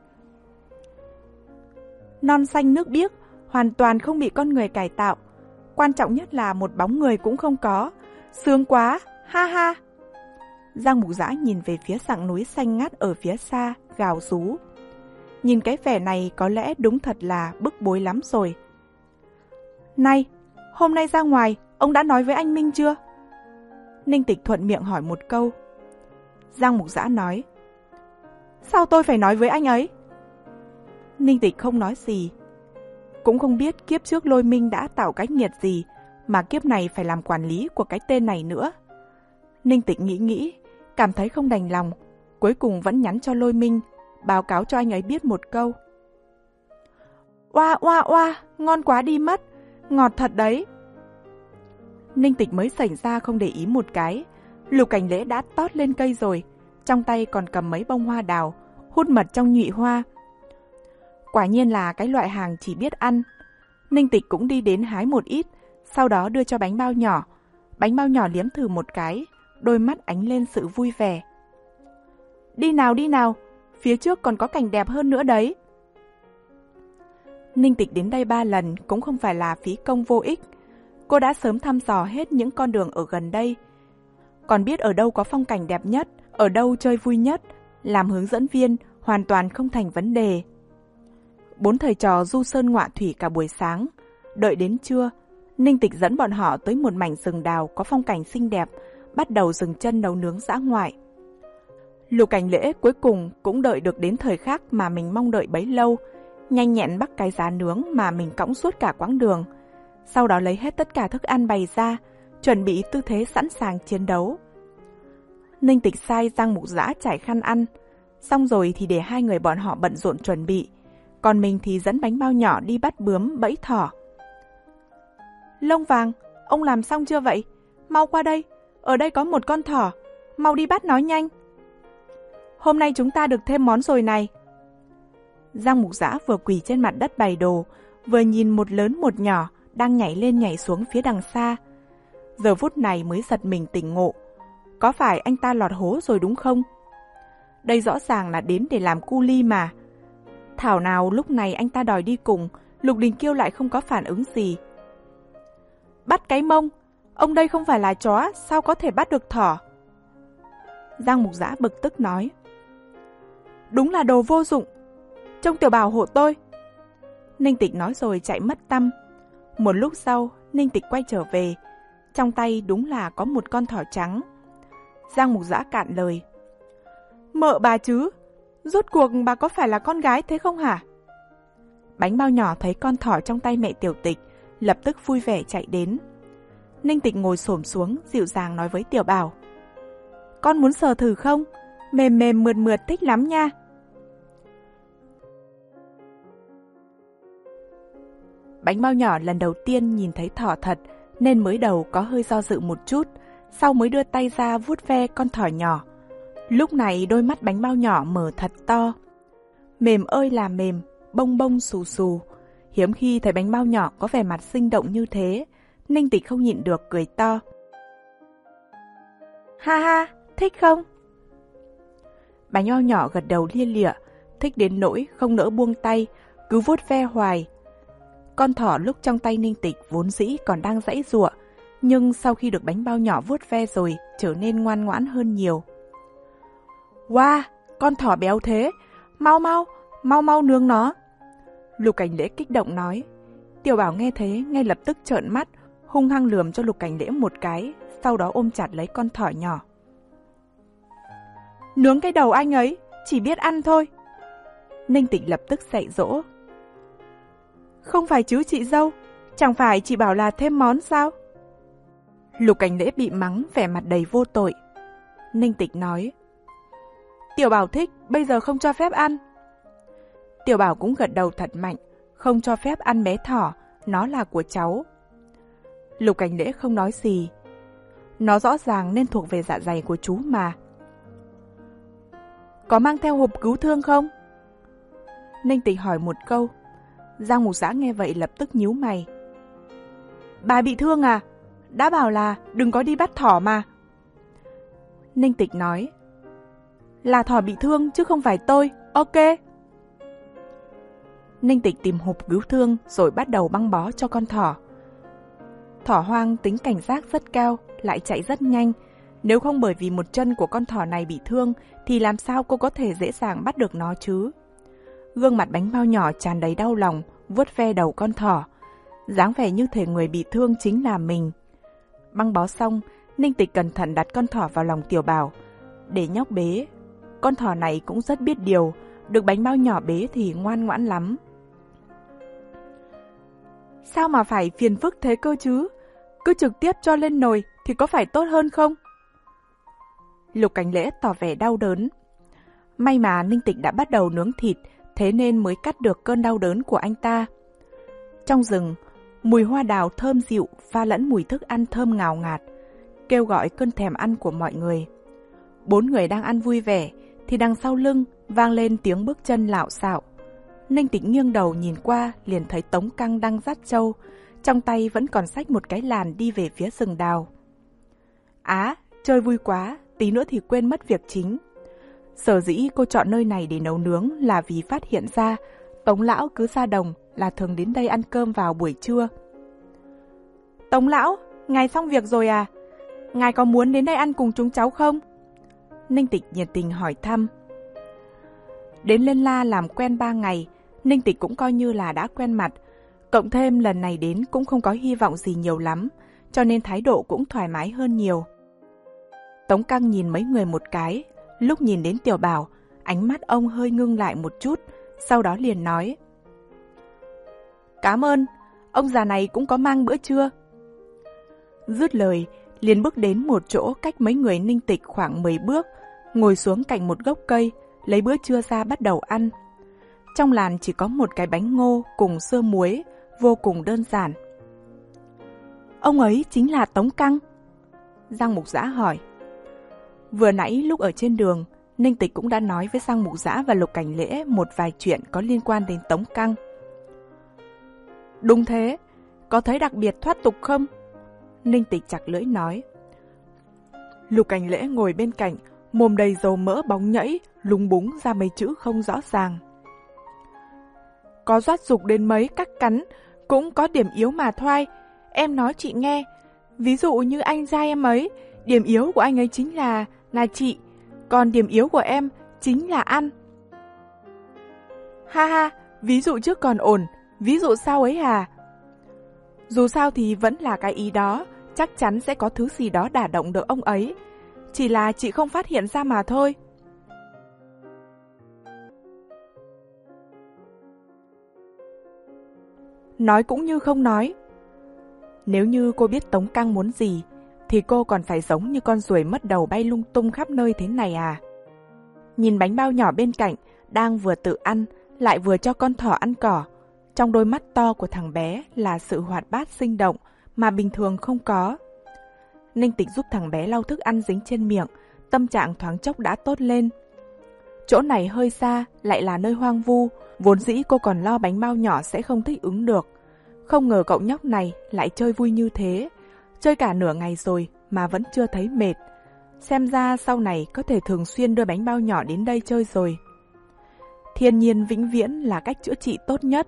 Non xanh nước biếc, hoàn toàn không bị con người cải tạo. Quan trọng nhất là một bóng người cũng không có. Sướng quá, ha ha. Giang Mục Dã nhìn về phía sặng núi xanh ngắt ở phía xa, gào rú. Nhìn cái vẻ này có lẽ đúng thật là bức bối lắm rồi. Này, hôm nay ra ngoài, ông đã nói với anh Minh chưa? Ninh Tịch thuận miệng hỏi một câu. Giang Mục Dã nói. Sao tôi phải nói với anh ấy? Ninh Tịch không nói gì. Cũng không biết kiếp trước Lôi Minh đã tạo cái nghiệt gì mà kiếp này phải làm quản lý của cái tên này nữa. Ninh Tịch nghĩ nghĩ, cảm thấy không đành lòng, cuối cùng vẫn nhắn cho Lôi Minh, báo cáo cho anh ấy biết một câu. Oa oa oa, ngon quá đi mất, ngọt thật đấy. Ninh Tịch mới sảnh ra không để ý một cái, Lục Cảnh Lễ đã tót lên cây rồi, trong tay còn cầm mấy bông hoa đào, hút mật trong nhụy hoa. Quả nhiên là cái loại hàng chỉ biết ăn. Ninh Tịch cũng đi đến hái một ít, sau đó đưa cho bánh bao nhỏ. Bánh bao nhỏ liếm thử một cái, đôi mắt ánh lên sự vui vẻ. Đi nào đi nào, phía trước còn có cảnh đẹp hơn nữa đấy. Ninh Tịch đến đây ba lần cũng không phải là phí công vô ích. Cô đã sớm thăm dò hết những con đường ở gần đây, còn biết ở đâu có phong cảnh đẹp nhất, ở đâu chơi vui nhất, làm hướng dẫn viên hoàn toàn không thành vấn đề. Bốn thầy trò du sơn ngoạ thủy cả buổi sáng, đợi đến trưa, Ninh Tịch dẫn bọn họ tới một mảnh rừng đào có phong cảnh xinh đẹp, bắt đầu dừng chân nấu nướng dã ngoại. Lục Cảnh Lễ cuối cùng cũng đợi được đến thời khắc mà mình mong đợi bấy lâu, nhanh nhẹn bắt cái giá nướng mà mình cõng suốt cả quãng đường. Sau đó lấy hết tất cả thức ăn bày ra, chuẩn bị tư thế sẵn sàng chiến đấu. Ninh Tịch sai Giang Mục Dã trải khăn ăn, xong rồi thì để hai người bọn họ bận rộn chuẩn bị, còn mình thì dẫn bánh bao nhỏ đi bắt bướm bẫy thỏ. Lông Vàng, ông làm xong chưa vậy? Mau qua đây, ở đây có một con thỏ, mau đi bắt nó nhanh. Hôm nay chúng ta được thêm món rồi này. Giang Mục Dã vừa quỳ trên mặt đất bày đồ, vừa nhìn một lớn một nhỏ đang nhảy lên nhảy xuống phía đằng xa. Giờ phút này mới giật mình tỉnh ngộ. Có phải anh ta lọt hố rồi đúng không? Đây rõ ràng là đến để làm cu li mà. Thảo nào lúc này anh ta đòi đi cùng, Lục Đình Kiêu lại không có phản ứng gì. Bắt cái mông, ông đây không phải là chó, sao có thể bắt được thỏ? Giang Mục Dã bực tức nói. Đúng là đồ vô dụng, trông Tiểu Bảo hộ tôi. Ninh Tịch nói rồi chạy mất tăm. Một lúc sau, Ninh Tịch quay trở về, trong tay đúng là có một con thỏ trắng. Giang Mục Dã cạn lời. Mợ bà chứ, rốt cuộc bà có phải là con gái thế không hả? Bánh bao nhỏ thấy con thỏ trong tay mẹ Tiểu Tịch, lập tức vui vẻ chạy đến. Ninh Tịch ngồi xổm xuống, dịu dàng nói với Tiểu Bảo. Con muốn sờ thử không? Mềm mềm mượt mượt thích lắm nha. Bánh bao nhỏ lần đầu tiên nhìn thấy thỏ thật, nên mới đầu có hơi do dự một chút, sau mới đưa tay ra vuốt ve con thỏ nhỏ. Lúc này đôi mắt bánh bao nhỏ mở thật to. Mềm ơi là mềm, bông bông xù xù. Hiếm khi thấy bánh bao nhỏ có vẻ mặt sinh động như thế, Ninh Tịch không nhịn được cười to. Ha ha, thích không? Bánh bao nhỏ gật đầu lia lịa, thích đến nỗi không nỡ buông tay, cứ vuốt ve hoài. Con thỏ lúc trong tay Ninh Tịch vốn dĩ còn đang giãy giụa, nhưng sau khi được bánh bao nhỏ vuốt ve rồi trở nên ngoan ngoãn hơn nhiều. Wow, con thỏ béo thế, mau mau, mau mau nướng nó. Lục Cảnh Lễ kích động nói. Tiểu Bảo nghe thế ngay lập tức trợn mắt, hung hăng lườm cho Lục Cảnh Lễ một cái, sau đó ôm chặt lấy con thỏ nhỏ. Nướng cái đầu anh ấy, chỉ biết ăn thôi. Ninh Tịch lập tức dạy dỗ. Không phải chứ chị dâu, chẳng phải chị bảo là thêm món sao? Lục Cảnh Lễ bị mắng vẻ mặt đầy vô tội. Ninh Tịch nói. Tiểu Bảo thích, bây giờ không cho phép ăn. Tiểu Bảo cũng gật đầu thật mạnh, không cho phép ăn bé thỏ, nó là của cháu. Lục Cảnh Lễ không nói gì. Nó rõ ràng nên thuộc về dạ dày của chú mà. Có mang theo hộp cứu thương không? Ninh Tịch hỏi một câu. Giang Mục Dã nghe vậy lập tức nhíu mày. Bà bị thương à? Đã bảo là đừng có đi bắt thỏ mà. Ninh Tịch nói. Là thỏ bị thương chứ không phải tôi, ok. Ninh Tịch tìm hộp cứu thương rồi bắt đầu băng bó cho con thỏ. Thỏ hoang tính cảnh giác rất cao, lại chạy rất nhanh. Nếu không bởi vì một chân của con thỏ này bị thương thì làm sao cô có thể dễ dàng bắt được nó chứ? Gương mặt bánh bao nhỏ tràn đầy đau lòng, vuốt ve đầu con thỏ. Dáng vẻ như thể người bị thương chính là mình. Băng bó xong, Ninh Tịch cẩn thận đặt con thỏ vào lòng Tiểu Bảo, để nhóc bế. Con thỏ này cũng rất biết điều, được bánh bao nhỏ bế thì ngoan ngoãn lắm. Sao mà phải phiền phức thế cơ chứ? Cứ trực tiếp cho lên nồi thì có phải tốt hơn không? Lục Cảnh Lễ tỏ vẻ đau đớn. May mà Ninh Tịch đã bắt đầu nướng thịt, thế nên mới cắt được cơn đau đớn của anh ta. Trong rừng, Mùi hoa đào thơm dịu pha lẫn mùi thức ăn thơm ngào ngạt, kêu gọi cơn thèm ăn của mọi người. Bốn người đang ăn vui vẻ, thì đằng sau lưng vang lên tiếng bước chân lạo xạo. Ninh Tịch nghiêng đầu nhìn qua, liền thấy Tống Căng đang dắt trâu, trong tay vẫn còn xách một cái làn đi về phía rừng đào. Á, chơi vui quá, tí nữa thì quên mất việc chính. Sở dĩ cô chọn nơi này để nấu nướng là vì phát hiện ra Tống lão cứ ra đồng là thường đến đây ăn cơm vào buổi trưa. Tống lão, ngài xong việc rồi à? Ngài có muốn đến đây ăn cùng chúng cháu không? Ninh Tịch nhiệt tình hỏi thăm. Đến Lên La làm quen ba ngày, Ninh Tịch cũng coi như là đã quen mặt. Cộng thêm lần này đến cũng không có hy vọng gì nhiều lắm, cho nên thái độ cũng thoải mái hơn nhiều. Tống Căng nhìn mấy người một cái, lúc nhìn đến Tiểu Bảo, ánh mắt ông hơi ngưng lại một chút, sau đó liền nói. Cảm ơn, ông già này cũng có mang bữa trưa. Dứt lời, liền bước đến một chỗ cách mấy người Ninh Tịch khoảng mười bước, ngồi xuống cạnh một gốc cây, lấy bữa trưa ra bắt đầu ăn. Trong làn chỉ có một cái bánh ngô cùng sơ muối, vô cùng đơn giản. Ông ấy chính là Tống Căng? Giang Mục Dã hỏi. Vừa nãy lúc ở trên đường, Ninh Tịch cũng đã nói với Giang Mục Dã và Lục Cảnh Lễ một vài chuyện có liên quan đến Tống Căng. Đúng thế, có thấy đặc biệt thoát tục không? Ninh Tịch chặt lưỡi nói. Lục Cảnh Lễ ngồi bên cạnh, mồm đầy dầu mỡ bóng nhẫy, lúng búng ra mấy chữ không rõ ràng. Có doát dục đến mấy cắt cắn, cũng có điểm yếu mà thoai. Em nói chị nghe, ví dụ như anh trai em ấy, điểm yếu của anh ấy chính là, là chị, còn điểm yếu của em chính là ăn. Ha ha, ví dụ trước còn ổn, ví dụ sau ấy à? Dù sao thì vẫn là cái ý đó, chắc chắn sẽ có thứ gì đó đả động được ông ấy. Chỉ là chị không phát hiện ra mà thôi. Nói cũng như không nói. Nếu như cô biết Tống Căng muốn gì, thì cô còn phải giống như con ruồi mất đầu bay lung tung khắp nơi thế này à? Nhìn bánh bao nhỏ bên cạnh, đang vừa tự ăn, lại vừa cho con thỏ ăn cỏ. Trong đôi mắt to của thằng bé là sự hoạt bát sinh động mà bình thường không có. Ninh Tịch giúp thằng bé lau thức ăn dính trên miệng, tâm trạng thoáng chốc đã tốt lên. Chỗ này hơi xa, lại là nơi hoang vu, vốn dĩ cô còn lo bánh bao nhỏ sẽ không thích ứng được. Không ngờ cậu nhóc này lại chơi vui như thế, chơi cả nửa ngày rồi mà vẫn chưa thấy mệt. Xem ra sau này có thể thường xuyên đưa bánh bao nhỏ đến đây chơi rồi. Thiên nhiên vĩnh viễn là cách chữa trị tốt nhất.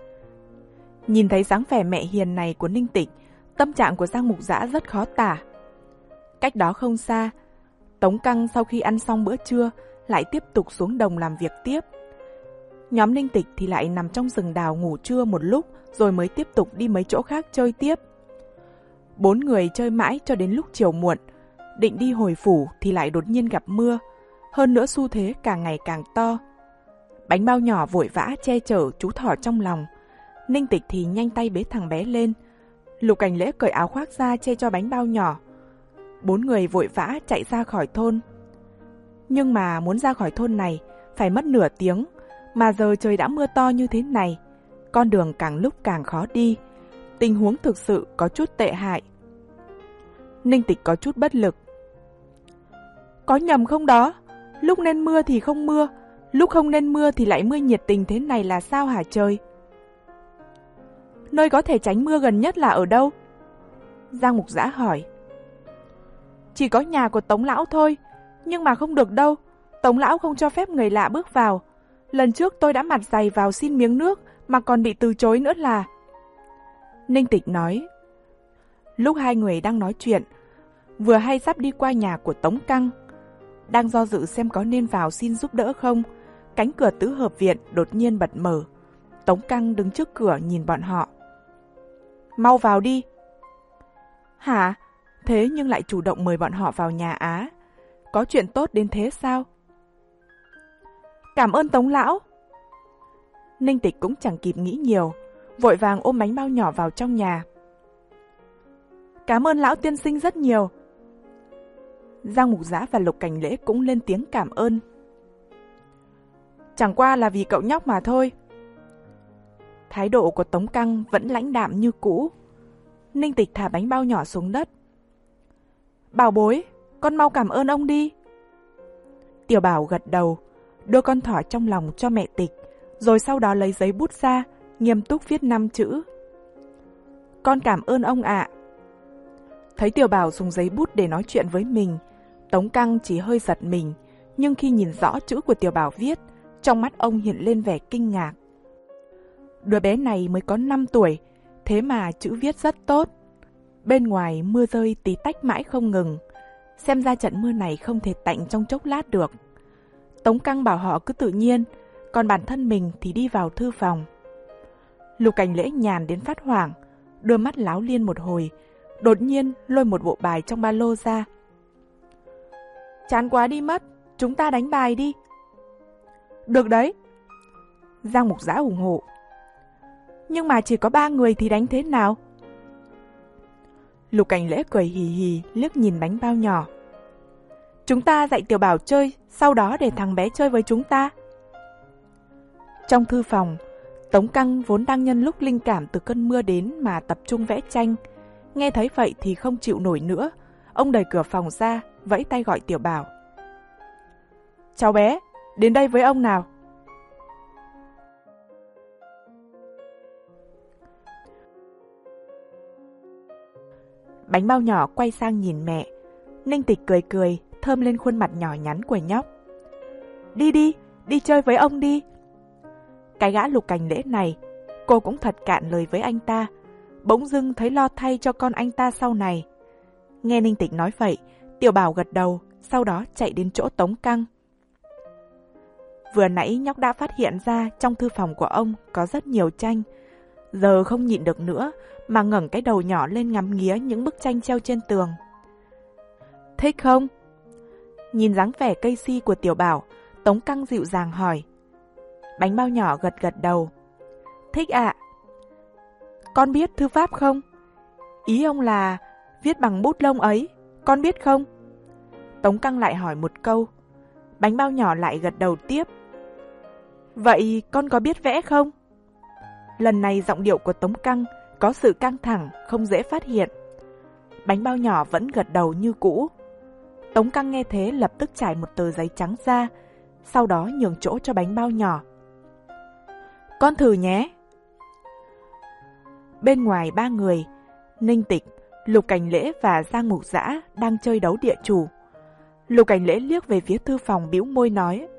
Nhìn thấy dáng vẻ mẹ hiền này của Ninh Tịch, tâm trạng của Giang Mục Dã rất khó tả. Cách đó không xa, Tống Căng sau khi ăn xong bữa trưa lại tiếp tục xuống đồng làm việc tiếp. Nhóm Ninh Tịch thì lại nằm trong rừng đào ngủ trưa một lúc rồi mới tiếp tục đi mấy chỗ khác chơi tiếp. Bốn người chơi mãi cho đến lúc chiều muộn, định đi hồi phủ thì lại đột nhiên gặp mưa, hơn nữa xu thế càng ngày càng to. Bánh bao nhỏ vội vã che chở chú thỏ trong lòng, Ninh Tịch thì nhanh tay bế thằng bé lên. Lục Cảnh Lễ cởi áo khoác ra che cho bánh bao nhỏ. Bốn người vội vã chạy ra khỏi thôn. Nhưng mà muốn ra khỏi thôn này phải mất nửa tiếng, mà giờ trời đã mưa to như thế này, con đường càng lúc càng khó đi. Tình huống thực sự có chút tệ hại. Ninh Tịch có chút bất lực. Có nhầm không đó? Lúc nên mưa thì không mưa, lúc không nên mưa thì lại mưa nhiệt tình thế này là sao hả trời? Nơi có thể tránh mưa gần nhất là ở đâu? Giang Mục Dã hỏi. Chỉ có nhà của Tống Lão thôi, nhưng mà không được đâu. Tống Lão không cho phép người lạ bước vào. Lần trước tôi đã mặt dày vào xin miếng nước mà còn bị từ chối nữa là... Ninh Tịch nói. Lúc hai người đang nói chuyện, vừa hay sắp đi qua nhà của Tống Căng. Đang do dự xem có nên vào xin giúp đỡ không, cánh cửa tứ hợp viện đột nhiên bật mở. Tống Căng đứng trước cửa nhìn bọn họ. Mau vào đi. Hả? Thế nhưng lại chủ động mời bọn họ vào nhà á? Có chuyện tốt đến thế sao? Cảm ơn Tống Lão. Ninh Tịch cũng chẳng kịp nghĩ nhiều, vội vàng ôm bánh bao nhỏ vào trong nhà. Cảm ơn Lão tiên sinh rất nhiều. Giang Mục Dã và Lục Cảnh Lễ cũng lên tiếng cảm ơn. Chẳng qua là vì cậu nhóc mà thôi. Thái độ của Tống Căng vẫn lãnh đạm như cũ. Ninh Tịch thả bánh bao nhỏ xuống đất. Bảo bối, con mau cảm ơn ông đi. Tiểu Bảo gật đầu, đưa con thỏ trong lòng cho mẹ Tịch, rồi sau đó lấy giấy bút ra, nghiêm túc viết năm chữ. Con cảm ơn ông ạ. Thấy Tiểu Bảo dùng giấy bút để nói chuyện với mình, Tống Căng chỉ hơi giật mình, nhưng khi nhìn rõ chữ của Tiểu Bảo viết, trong mắt ông hiện lên vẻ kinh ngạc. Đứa bé này mới có năm tuổi, thế mà chữ viết rất tốt. Bên ngoài mưa rơi tí tách mãi không ngừng, xem ra trận mưa này không thể tạnh trong chốc lát được. Tống Căng bảo họ cứ tự nhiên, còn bản thân mình thì đi vào thư phòng. Lục Cảnh Lễ nhàn đến phát hoảng, đưa mắt láo liên một hồi, đột nhiên lôi một bộ bài trong ba lô ra. Chán quá đi mất, chúng ta đánh bài đi. Được đấy. Giang Mục Dã ủng hộ. Nhưng mà chỉ có ba người thì đánh thế nào? Lục Cảnh Lễ cười hì hì liếc nhìn bánh bao nhỏ. Chúng ta dạy Tiểu Bảo chơi, sau đó để thằng bé chơi với chúng ta. Trong thư phòng, Tống Căng vốn đang nhân lúc linh cảm từ cơn mưa đến mà tập trung vẽ tranh. Nghe thấy vậy thì không chịu nổi nữa. Ông đẩy cửa phòng ra, vẫy tay gọi Tiểu Bảo. Cháu bé, đến đây với ông nào. Bánh bao nhỏ quay sang nhìn mẹ. Ninh Tịch cười cười, thơm lên khuôn mặt nhỏ nhắn của nhóc. Đi đi, đi chơi với ông đi. Cái gã Lục Cảnh Lễ này, cô cũng thật cạn lời với anh ta. Bỗng dưng thấy lo thay cho con anh ta sau này. Nghe Ninh Tịch nói vậy, Tiểu Bảo gật đầu, sau đó chạy đến chỗ Tống Căng. Vừa nãy nhóc đã phát hiện ra trong thư phòng của ông có rất nhiều tranh. Giờ không nhịn được nữa mà ngẩng cái đầu nhỏ lên ngắm nghía những bức tranh treo trên tường. Thích không? Nhìn dáng vẻ cây si của Tiểu Bảo, Tống Căng dịu dàng hỏi. Bánh bao nhỏ gật gật đầu. Thích ạ. Con biết thư pháp không? Ý ông là viết bằng bút lông ấy, con biết không? Tống Căng lại hỏi một câu. Bánh bao nhỏ lại gật đầu tiếp. Vậy con có biết vẽ không? Lần này giọng điệu của Tống Căng có sự căng thẳng, không dễ phát hiện. Bánh bao nhỏ vẫn gật đầu như cũ. Tống Căng nghe thế lập tức trải một tờ giấy trắng ra, sau đó nhường chỗ cho bánh bao nhỏ. Con thử nhé. Bên ngoài ba người, Ninh Tịch, Lục Cảnh Lễ và Giang Mục Dã đang chơi đấu địa chủ. Lục Cảnh Lễ liếc về phía thư phòng bĩu môi nói.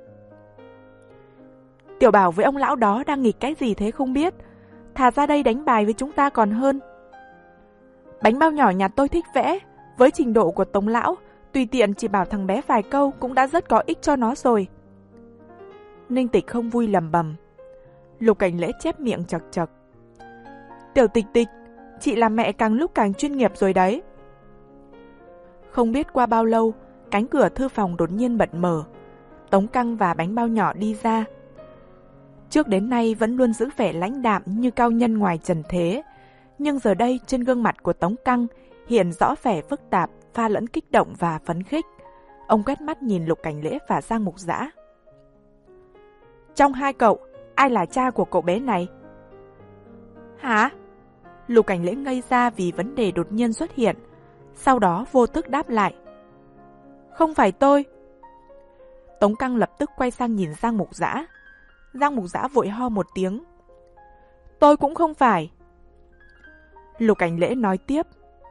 Tiểu Bảo với ông lão đó đang nghịch cái gì thế không biết. Thà ra đây đánh bài với chúng ta còn hơn. Bánh bao nhỏ nhà tôi thích vẽ. Với trình độ của Tống lão, tùy tiện chỉ bảo thằng bé vài câu cũng đã rất có ích cho nó rồi. Ninh Tịch không vui lầm bầm. Lục Cảnh Lễ chép miệng chật chật. Tiểu Tịch Tịch, chị làm mẹ càng lúc càng chuyên nghiệp rồi đấy. Không biết qua bao lâu, cánh cửa thư phòng đột nhiên bật mở. Tống Căng và bánh bao nhỏ đi ra. Trước đến nay vẫn luôn giữ vẻ lãnh đạm như cao nhân ngoài trần thế, nhưng giờ đây trên gương mặt của Tống Căng hiện rõ vẻ phức tạp, pha lẫn kích động và phấn khích. Ông quét mắt nhìn Lục Cảnh Lễ và Giang Mục Dã. Trong hai cậu, ai là cha của cậu bé này? Hả? Lục Cảnh Lễ ngây ra vì vấn đề đột nhiên xuất hiện, sau đó vô thức đáp lại. Không phải tôi. Tống Căng lập tức quay sang nhìn Giang Mục Dã. Giang Mục Dã vội ho một tiếng. Tôi cũng không phải. Lục Cảnh Lễ nói tiếp.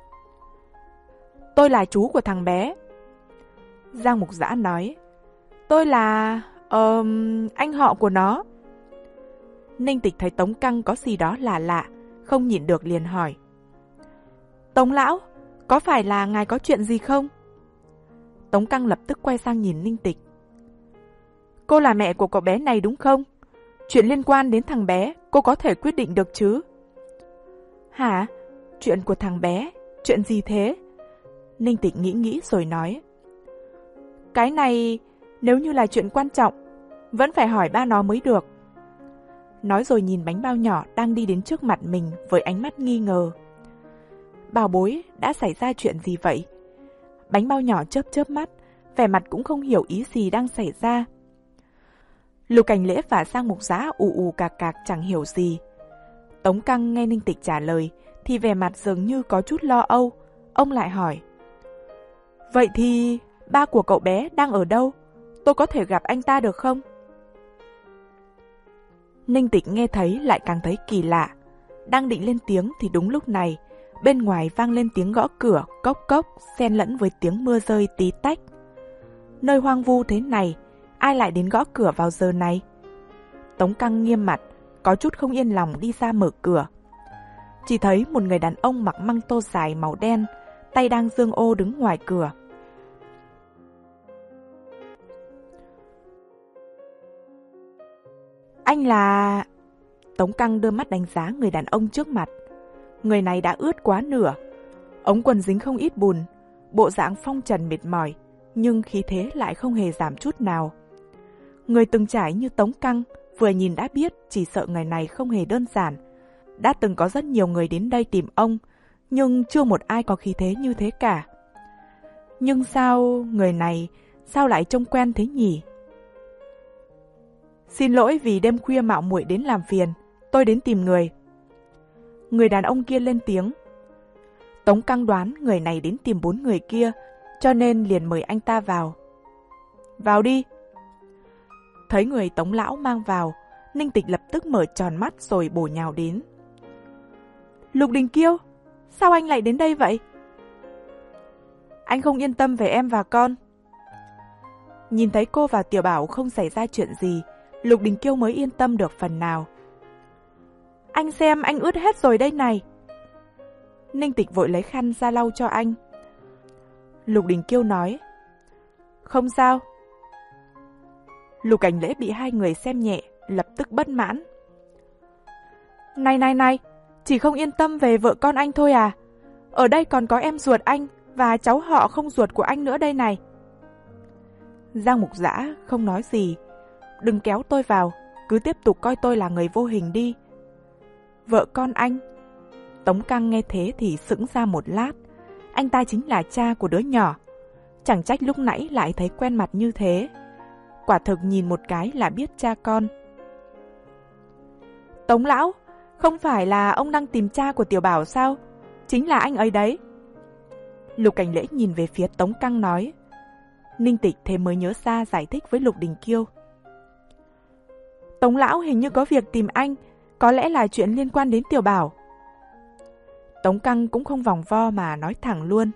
Tôi là chú của thằng bé. Giang Mục Dã nói. Tôi là... Ờ... anh họ của nó. Ninh Tịch thấy Tống Căng có gì đó lạ lạ, không nhịn được liền hỏi. Tống lão, có phải là ngài có chuyện gì không? Tống Căng lập tức quay sang nhìn Ninh Tịch. Cô là mẹ của cậu bé này đúng không? Chuyện liên quan đến thằng bé, cô có thể quyết định được chứ? Hả? Chuyện của thằng bé? Chuyện gì thế? Ninh Tịch nghĩ nghĩ rồi nói. Cái này, nếu như là chuyện quan trọng, vẫn phải hỏi ba nó mới được. Nói rồi nhìn bánh bao nhỏ đang đi đến trước mặt mình với ánh mắt nghi ngờ. Bảo bối, đã xảy ra chuyện gì vậy? Bánh bao nhỏ chớp chớp mắt, vẻ mặt cũng không hiểu ý gì đang xảy ra. Lục Cảnh Lễ và Giang Mục Dã ù ù cạc cạc chẳng hiểu gì. Tống Căng nghe Ninh Tịch trả lời thì vẻ mặt dường như có chút lo âu. Ông lại hỏi: Vậy thì ba của cậu bé đang ở đâu? Tôi có thể gặp anh ta được không? Ninh Tịch nghe thấy lại càng thấy kỳ lạ. Đang định lên tiếng thì đúng lúc này, bên ngoài vang lên tiếng gõ cửa cốc cốc, xen lẫn với tiếng mưa rơi tí tách. Nơi hoang vu thế này, ai lại đến gõ cửa vào giờ này? Tống Căng nghiêm mặt, có chút không yên lòng đi ra mở cửa. Chỉ thấy một người đàn ông mặc măng tô dài màu đen, tay đang giương ô đứng ngoài cửa. Anh là... Tống Căng đưa mắt đánh giá người đàn ông trước mặt. Người này đã ướt quá nửa, ống quần dính không ít bùn, bộ dạng phong trần mệt mỏi, nhưng khí thế lại không hề giảm chút nào. Người từng trải như Tống Căng vừa nhìn đã biết chỉ sợ người này không hề đơn giản. Đã từng có rất nhiều người đến đây tìm ông, nhưng chưa một ai có khí thế như thế cả. Nhưng sao người này sao lại trông quen thế nhỉ? Xin lỗi vì đêm khuya mạo muội đến làm phiền, tôi đến tìm người. Người đàn ông kia lên tiếng. Tống Căng đoán người này đến tìm bốn người kia, cho nên liền mời anh ta vào. Vào đi. Thấy người Tống lão mang vào, Ninh Tịch lập tức mở tròn mắt rồi bổ nhào đến. Lục Đình Kiêu, sao anh lại đến đây vậy? Anh không yên tâm về em và con. Nhìn thấy cô và Tiểu Bảo không xảy ra chuyện gì, Lục Đình Kiêu mới yên tâm được phần nào. Anh xem anh ướt hết rồi đây này. Ninh Tịch vội lấy khăn ra lau cho anh. Lục Đình Kiêu nói. Không sao. Lục Cảnh Lễ bị hai người xem nhẹ, lập tức bất mãn. Này này này, chỉ không yên tâm về vợ con anh thôi à? Ở đây còn có em ruột anh và cháu họ không ruột của anh nữa đây này. Giang Mục Dã không nói gì. Đừng kéo tôi vào, cứ tiếp tục coi tôi là người vô hình đi. Vợ con anh? Tống Căng nghe thế thì sững ra một lát. Anh ta chính là cha của đứa nhỏ. Chẳng trách lúc nãy lại thấy quen mặt như thế. Quả thực nhìn một cái là biết cha con. Tống lão, không phải là ông đang tìm cha của Tiểu Bảo sao? Chính là anh ấy đấy. Lục Cảnh Lễ nhìn về phía Tống Căng nói. Ninh Tịch thế mới nhớ ra giải thích với Lục Đình Kiêu. Tống lão hình như có việc tìm anh, có lẽ là chuyện liên quan đến Tiểu Bảo. Tống Căng cũng không vòng vo mà nói thẳng luôn.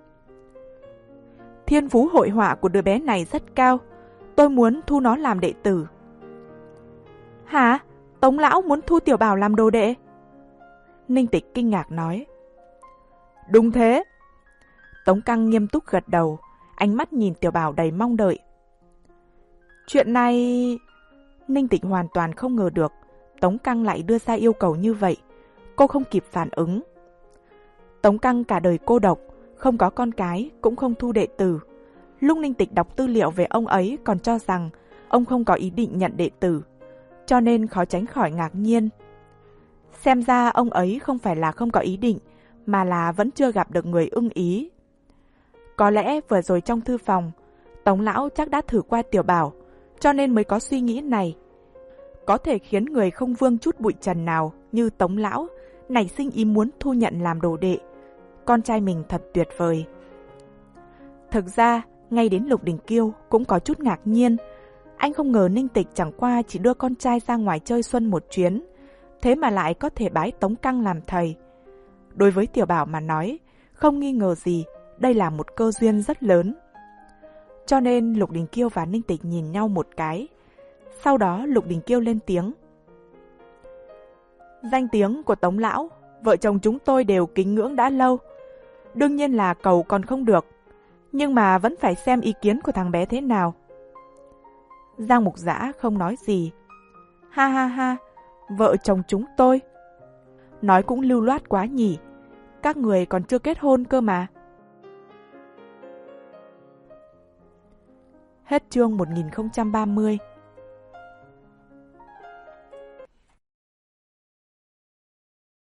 Thiên phú hội họa của đứa bé này rất cao, tôi muốn thu nó làm đệ tử. Hả? Tống lão muốn thu Tiểu Bảo làm đồ đệ? Ninh Tịch kinh ngạc nói. Đúng thế. Tống Căng nghiêm túc gật đầu, ánh mắt nhìn Tiểu Bảo đầy mong đợi. Chuyện này... Ninh Tịch hoàn toàn không ngờ được Tống Căng lại đưa ra yêu cầu như vậy. Cô không kịp phản ứng. Tống Căng cả đời cô độc, không có con cái, cũng không thu đệ tử. Lúc Ninh Tịch đọc tư liệu về ông ấy còn cho rằng ông không có ý định nhận đệ tử, cho nên khó tránh khỏi ngạc nhiên. Xem ra ông ấy không phải là không có ý định, mà là vẫn chưa gặp được người ưng ý. Có lẽ vừa rồi trong thư phòng, Tống lão chắc đã thử qua Tiểu Bảo, cho nên mới có suy nghĩ này. Có thể khiến người không vương chút bụi trần nào như Tống lão nảy sinh ý muốn thu nhận làm đồ đệ. Con trai mình thật tuyệt vời. Thực ra, ngay đến Lục Đình Kiêu cũng có chút ngạc nhiên. Anh không ngờ Ninh Tịch chẳng qua chỉ đưa con trai ra ngoài chơi xuân một chuyến, thế mà lại có thể bái Tống Căng làm thầy. Đối với Tiểu Bảo mà nói, không nghi ngờ gì, đây là một cơ duyên rất lớn. Cho nên Lục Đình Kiêu và Ninh Tịch nhìn nhau một cái. Sau đó Lục Đình Kiêu lên tiếng. Danh tiếng của Tống lão, vợ chồng chúng tôi đều kính ngưỡng đã lâu. Đương nhiên là cầu còn không được, nhưng mà vẫn phải xem ý kiến của thằng bé thế nào. Giang Mục Dã không nói gì. Ha ha ha, vợ chồng chúng tôi. Nói cũng lưu loát quá nhỉ, các người còn chưa kết hôn cơ mà. Hết chương một nghìn không trăm ba mươi.